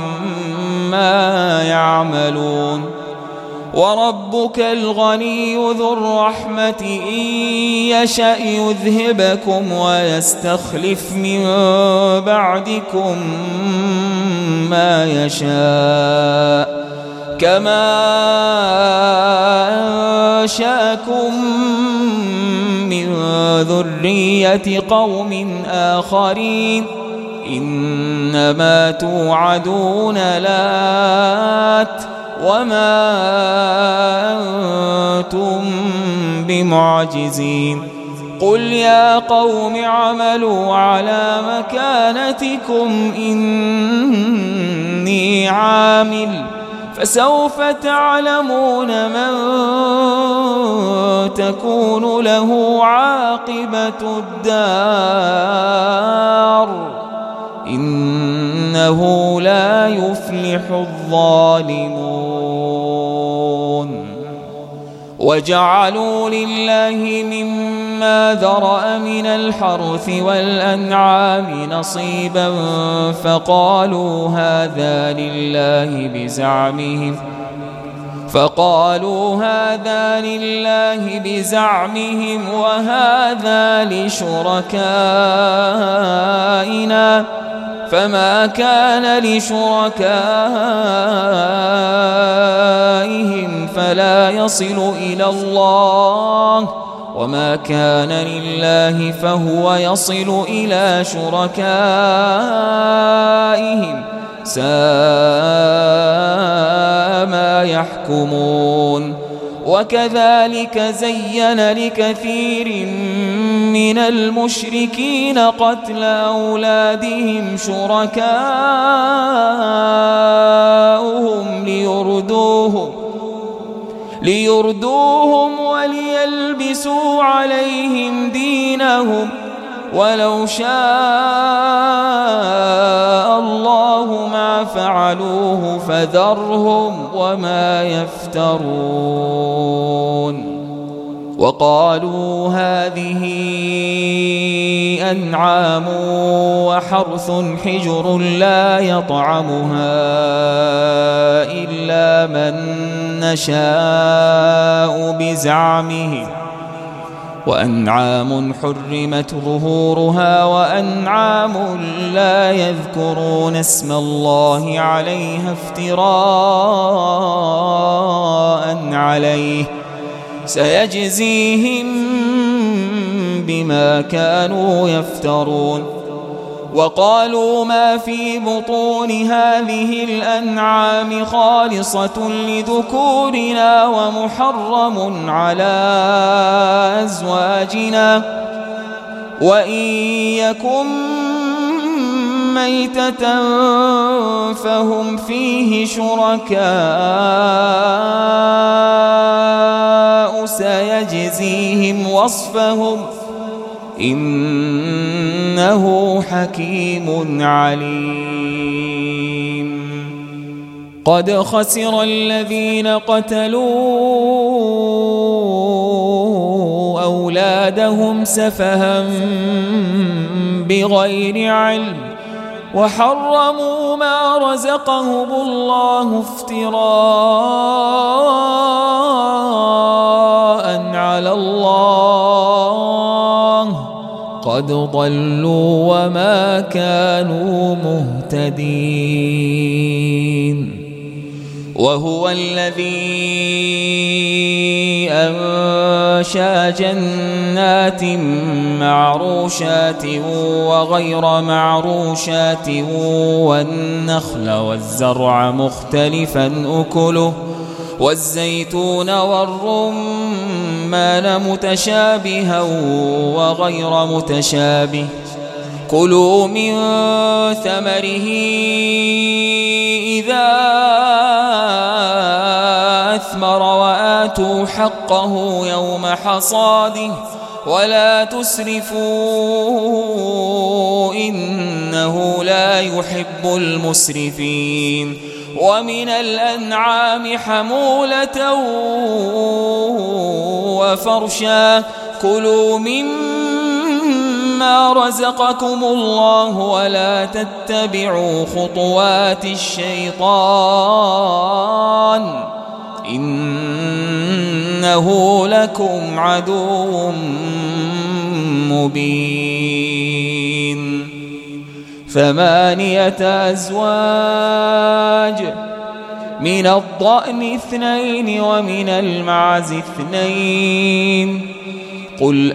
عما يعملون. وربك الغني ذو الرحمة إن يشأ يذهبكم ويستخلف من بعدكم ما يشاء كما أنشأكم من ذرية قوم آخرين إنما توعدون لآت وما أنتم بمعجزين. قل يا قوم اعملوا على مكانتكم إني عامل فسوف تعلمون من تكون له عاقبة الدار إنه لا يفلح الظالمون. وجعلوا لله مما ذرأ من الحرث والأنعام نصيبا فقالوا هذا لله بزعمهم وهذا لشركائنا فما كان لشركائهم فلا يصل إلى الله وما كان لله فهو يصل إلى شركائهم ساء ما يحكمون. وكذلك زين لكثير من المشركين قتل أولادهم شركاؤهم ليردوهم وليلبسوا عليهم دينهم ولو شاء الله ما فعلوه فذرهم وما يفترون. وقالوا هذه أنعام وحرث حجر لا يطعمها إلا من نشاء بزعمهم وأنعام حرمت ظهورها وأنعام لا يذكرون اسم الله عليها افتراء عليه سيجزيهم بما كانوا يفترون. وقالوا ما في بطون هذه الأنعام خالصة لذكورنا ومحرم على أزواجنا وإن يكن ميتة فهم فيه شركاء سيجزيهم وصفهم إنه حكيم عليم. قد خسر الذين قتلوا أولادهم سفها بغير علم وحرموا ما رزقهم الله افتراء على الله قد ضلوا وما كانوا مهتدين. وهو الذي أنشأ جنات معروشات وغير معروشات والنخل والزرع مختلفا أكله والزيتون والرمان متشابها وغير متشابه كلوا من ثمره إذا أثمر وآتوا حقه يوم حصاده ولا تسرفوا إنه لا يحب المسرفين. ومن الأنعام حمولة وفرشا كلوا مما رزقكم الله ولا تتبعوا خطوات الشيطان إنه لكم عدو مبين. 8 أزواج من الضأن 2 ومن المعز 2 قل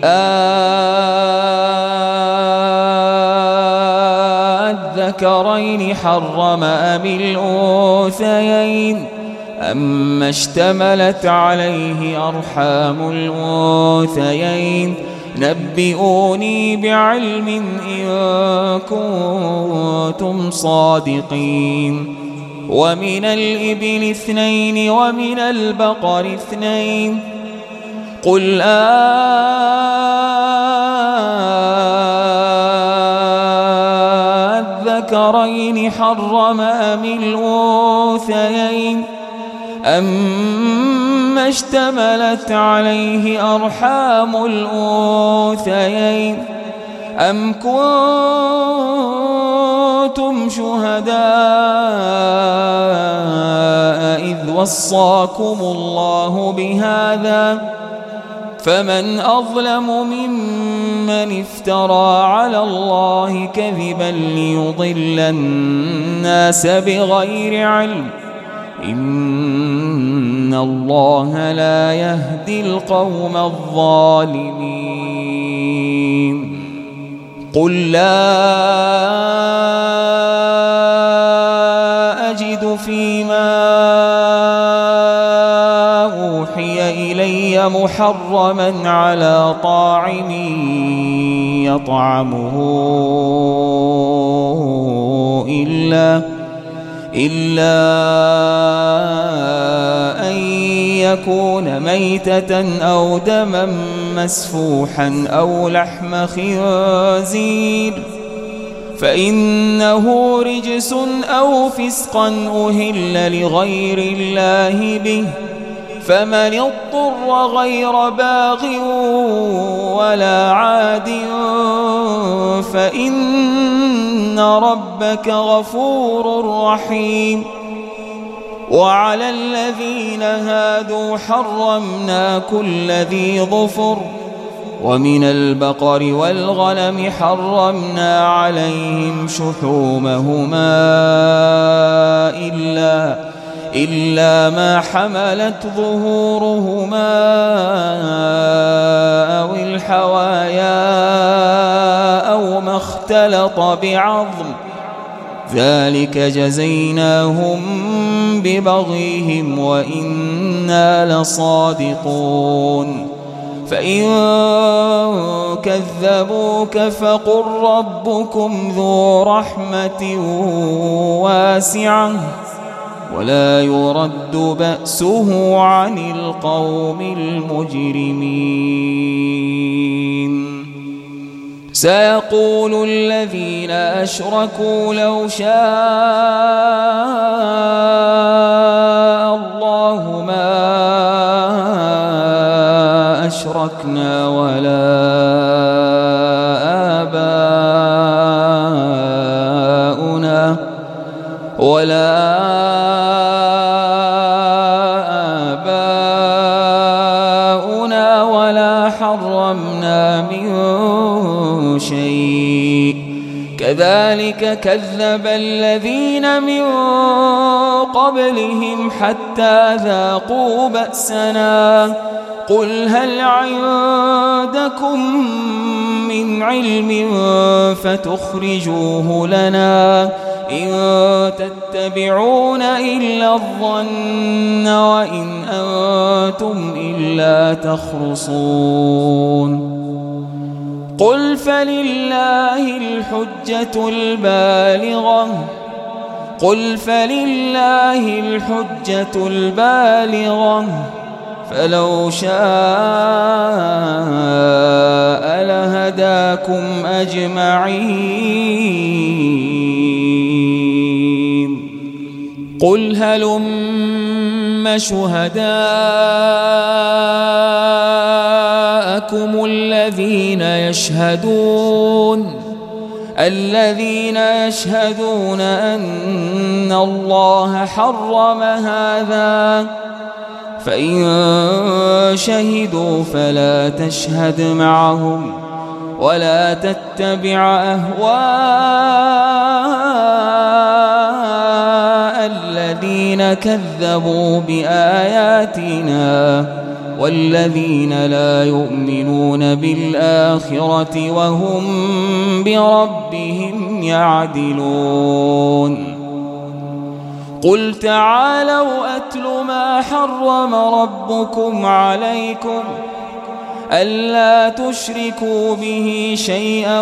أذكرين حرم أم الأنثيين أما اشتملت عليه أرحام الأنثيين نبئوني بعلم إن كنتم صادقين. ومن الإبل 2 ومن البقر 2 قل أذكرين حرم أم الأنثيين أما اشتملت عليه أرحام الأنثيين أم كنتم شهداء إذ وصاكم الله بهذا فمن أظلم ممن افترى على الله كذبا ليضل الناس بغير علم إن الله لا يهدي القوم الظالمين. قل لا أجد فيما أوحي إلي محرما على طاعم يطعمه إلا أن يكون ميتة أو دما مسفوحا أو لحم خنزير فإنه رجس أو فسقا أهل لغير الله به فمن اضطر غير باغ ولا عاد فإن ربك غفور رحيم. وعلى الذين هادوا حرمنا كل ذي ظفر ومن البقر والغنم حرمنا عليهم شحومهما إلا ما حملت ظهورهما أو الحوايا أو ما اختلط بعظم ذلك جزيناهم ببغيهم وإنا لصادقون. فإن كذبوك فقل ربكم ذو رحمة واسعة ولا يرد بأسه عن القوم المجرمين. سيقول الذين أشركوا لو شاء الله ما أشركنا ولا آباؤنا ولا حرمنا من شيء كذلك كذب الذين من قبلهم حتى ذاقوا بأسنا قل هل عندكم من علم فتخرجوه لنا إن تتبعون إلا الظن وإن أنتم إلا تخرصون قل فلله الحجة البالغة فلو شاء لهداكم أجمعين قل هلم شهداءكم الذين يشهدون أن الله حرم هذا فإن شهدوا فلا تشهد معهم ولا تتبع أهواء الذين كذبوا بآياتنا والذين لا يؤمنون بالآخرة وهم بربهم يعدلون قل تعالوا أتل ما حرم ربكم عليكم ألا تشركوا به شيئا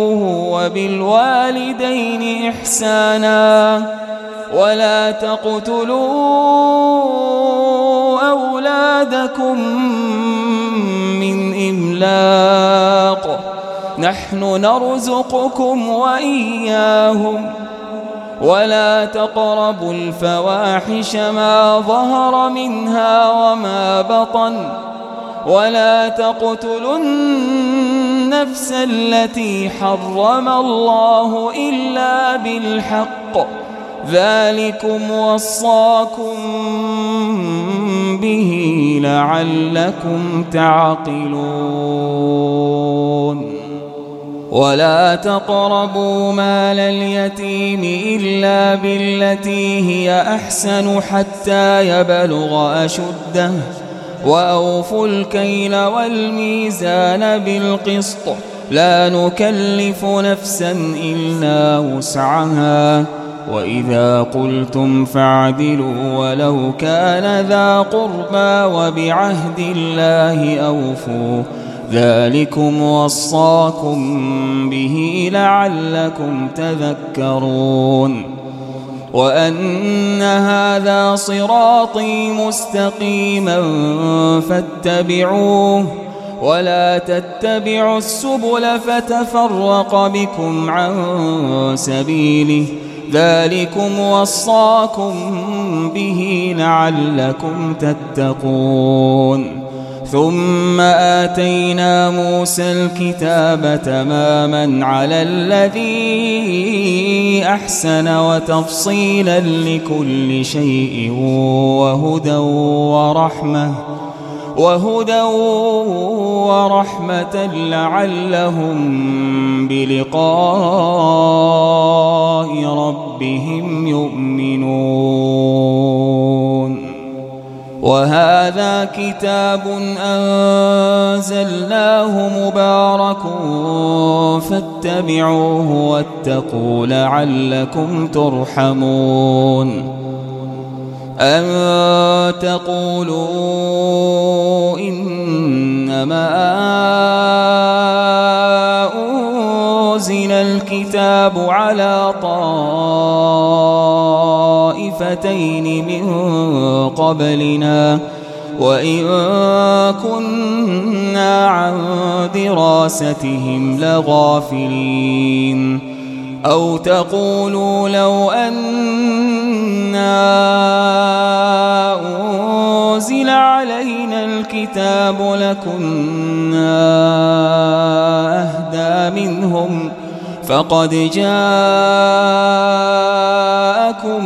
وبالوالدين إحسانا ولا تقتلوا أولادكم من إملاق نحن نرزقكم وإياهم ولا تقربوا الفواحش ما ظهر منها وما بطن ولا تقتلوا النفس التي حرم الله إلا بالحق ذلكم وصاكم به لعلكم تعقلون ولا تقربوا مال اليتيم إلا بالتي هي أحسن حتى يبلغ أشده وأوفوا الكيل والميزان بالقسط لا نكلف نفسا إلا وسعها وإذا قلتم فاعدلوا ولو كان ذا قربى وبعهد الله أوفوا ذلكم وصاكم به لعلكم تذكرون وأن هذا صراطي مستقيما فاتبعوه ولا تتبعوا السبل فتفرق بكم عن سبيله ذلكم وصاكم به لعلكم تتقون ثم آتينا موسى الكتاب تماما على الذي أحسن وتفصيلا لكل شيء وهدى ورحمة لعلهم بلقاء ربهم يؤمنون وهذا كتاب أنزلناه مبارك فاتبعوه واتقوا لعلكم ترحمون أن تقولوا إنما أنزل الكتاب على طائفتين من قبلنا وإن كنا كنا عن دراستهم لغافلين أو تقولوا لو أنا أنزل علينا الكتاب لكنا أهدى منهم فقد جاءكم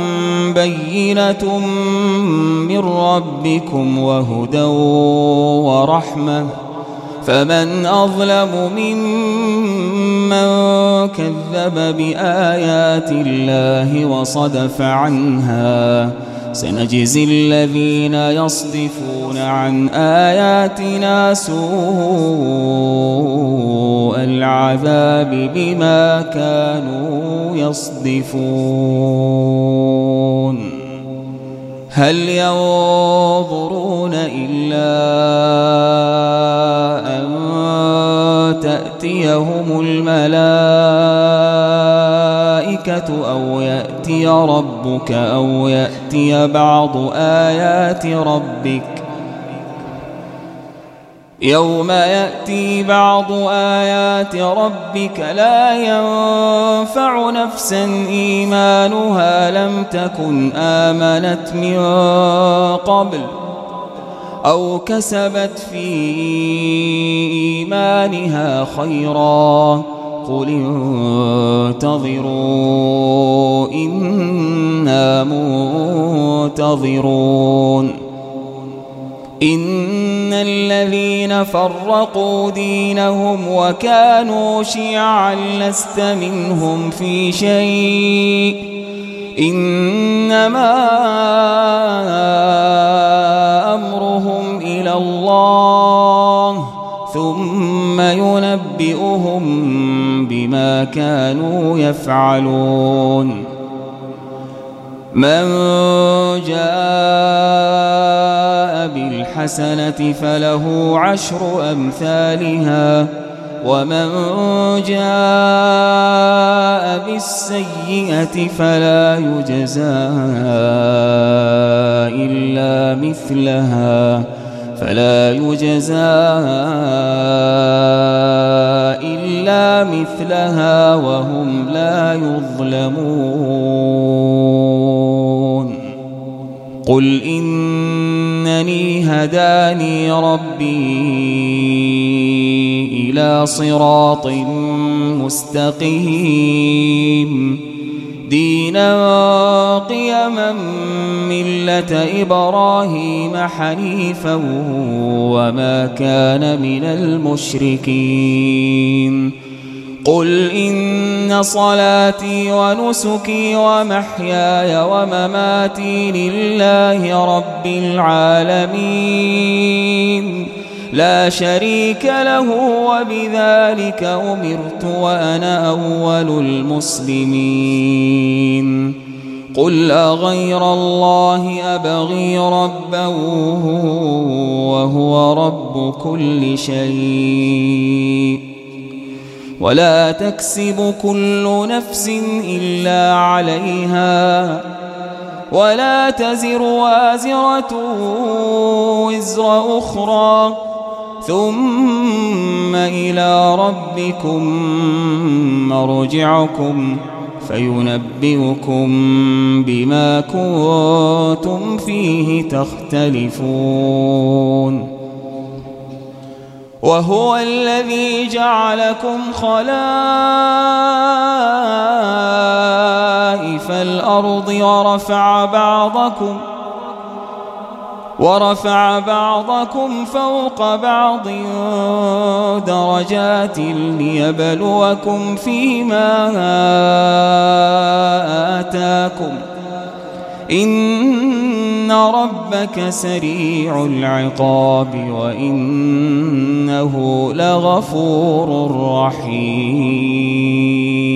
بينة من ربكم وهدى ورحمة فمن أظلم ممن كذب بآيات الله وصدف عنها سنجزي الذين يصدفون عن آياتنا سوء العذاب بما كانوا يصدفون هل ينظرون إلا أن تأتيهم الملائكة أو يأتي ربك أو يأتي بعض آيات ربك يوم يأتي بعض آيات ربك لا ينفع نفسا إيمانها لم تكن آمنت من قبل أو كسبت في إيمانها خيرا قل انتظروا إنا منتظرون إن الذين فرقوا دينهم وكانوا شيعا لست منهم في شيء إنما أمرهم إلى الله ثم ينبئهم بما كانوا يفعلون من جاء بالحسنة فله 10 أمثالها ومن جاء بالسيئة فلا يجزى إلا مثلها وهم لا يظلمون قل إنني هداني ربي إلى صراط مستقيم دينا قيما ملة إبراهيم حنيفا وما كان من المشركين قل إن صلاتي ونسكي ومحياي ومماتي لله رب العالمين لا شريك له وبذلك أمرت وأنا أول المسلمين قل أغير الله أبغي ربا وهو رب كل شيء ولا تكسب كل نفس إلا عليها ولا تزر وازرة وزر أخرى ثم إلى ربكم مرجعكم فينبئكم بما كنتم فيه تختلفون وهو الذي جعلكم خلائف الأرض ورفع بعضكم فوق بعض درجات ليبلوكم فيما آتاكم إن ربك سريع العقاب وإنه لغفور رحيم